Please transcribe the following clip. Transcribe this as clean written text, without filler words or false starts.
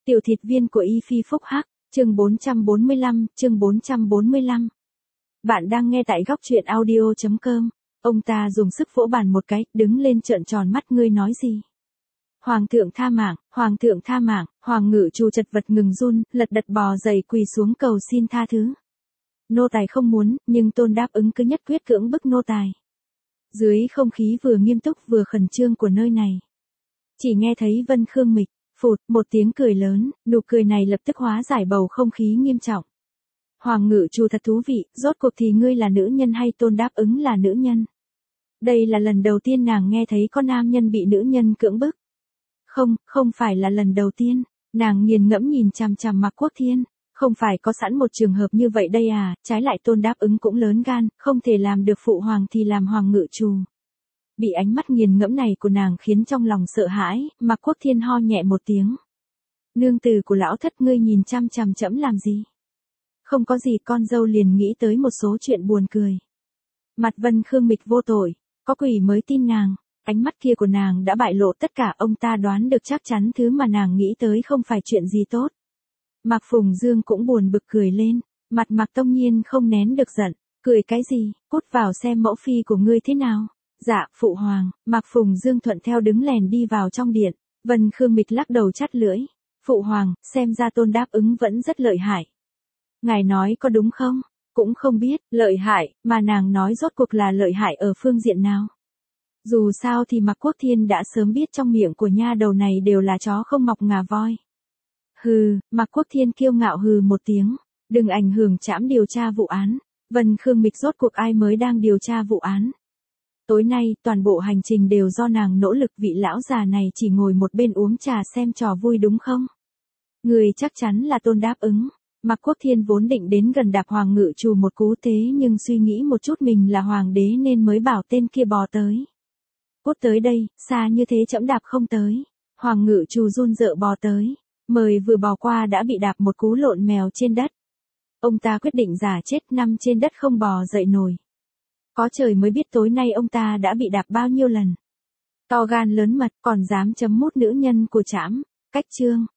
Tiểu thịt viên của Y Phi Phúc Hắc, chương 445. Bạn đang nghe tại góc truyện audio.com. Ông ta dùng sức vỗ bàn một cái, đứng lên trợn tròn mắt, ngươi nói gì? Hoàng thượng tha mạng, hoàng thượng tha mạng, hoàng ngự trù chật vật ngừng run, lật đật bò dậy quỳ xuống cầu xin tha thứ. Nô tài không muốn, nhưng Tôn đáp ứng cứ nhất quyết cưỡng bức nô tài. Dưới không khí vừa nghiêm túc vừa khẩn trương của nơi này, chỉ nghe thấy Vân Khương Mịch phụt một tiếng cười lớn, nụ cười này lập tức hóa giải bầu không khí nghiêm trọng. Hoàng ngự trù thật thú vị, rốt cuộc thì ngươi là nữ nhân hay Tôn đáp ứng là nữ nhân? Đây là lần đầu tiên nàng nghe thấy có nam nhân bị nữ nhân cưỡng bức. Không phải là lần đầu tiên. Nàng nghiền ngẫm nhìn chằm chằm Mạc Quốc Thiên. Không phải có sẵn một trường hợp như vậy đây à, trái lại Tôn đáp ứng cũng lớn gan, không thể làm được phụ hoàng thì làm hoàng ngự trù. Bị ánh mắt nghiền ngẫm này của nàng khiến trong lòng sợ hãi, Mạc Quốc Thiên ho nhẹ một tiếng. Nương tử của lão thất, ngươi nhìn chằm chằm trẫm làm gì? Không có gì, con dâu liền nghĩ tới một số chuyện buồn cười. Mặt Vân Khương Mịch vô tội, có quỷ mới tin nàng. Ánh mắt kia của nàng đã bại lộ tất cả, ông ta đoán được chắc chắn thứ mà nàng nghĩ tới không phải chuyện gì tốt. Mạc Phùng Dương cũng buồn bực cười lên, mặt Mạc Tông Nhiên không nén được giận, cười cái gì, cút vào xem mẫu phi của ngươi thế nào. Dạ, phụ hoàng. Mạc Phùng Dương thuận theo đứng lèn đi vào trong điện. Vân Khương Mịch lắc đầu chắt lưỡi. Phụ hoàng, xem ra Tôn đáp ứng vẫn rất lợi hại. Ngài nói có đúng không? Cũng không biết, lợi hại, mà nàng nói rốt cuộc là lợi hại ở phương diện nào? Dù sao thì Mạc Quốc Thiên đã sớm biết trong miệng của nha đầu này đều là chó không mọc ngà voi. Hừ, Mạc Quốc Thiên kiêu ngạo hừ một tiếng. Đừng ảnh hưởng trẫm điều tra vụ án. Vân Khương Mịch, rốt cuộc ai mới đang điều tra vụ án? Tối nay, toàn bộ hành trình đều do nàng nỗ lực, vị lão già này chỉ ngồi một bên uống trà xem trò vui đúng không? Người chắc chắn là Tôn đáp ứng. Mạc Quốc Thiên vốn định đến gần đạp hoàng ngự trù một cú thế, nhưng suy nghĩ một chút mình là hoàng đế nên mới bảo tên kia bò tới. Cút tới đây, xa như thế trẫm đạp không tới. Hoàng ngự trù run rợ bò tới. Mời vừa bò qua đã bị đạp một cú lộn mèo trên đất. Ông ta quyết định giả chết, nằm trên đất không bò dậy nổi. Có trời mới biết tối nay ông ta đã bị đạp bao nhiêu lần. To gan lớn mật, còn dám chấm mút nữ nhân của trẫm. Cách chương.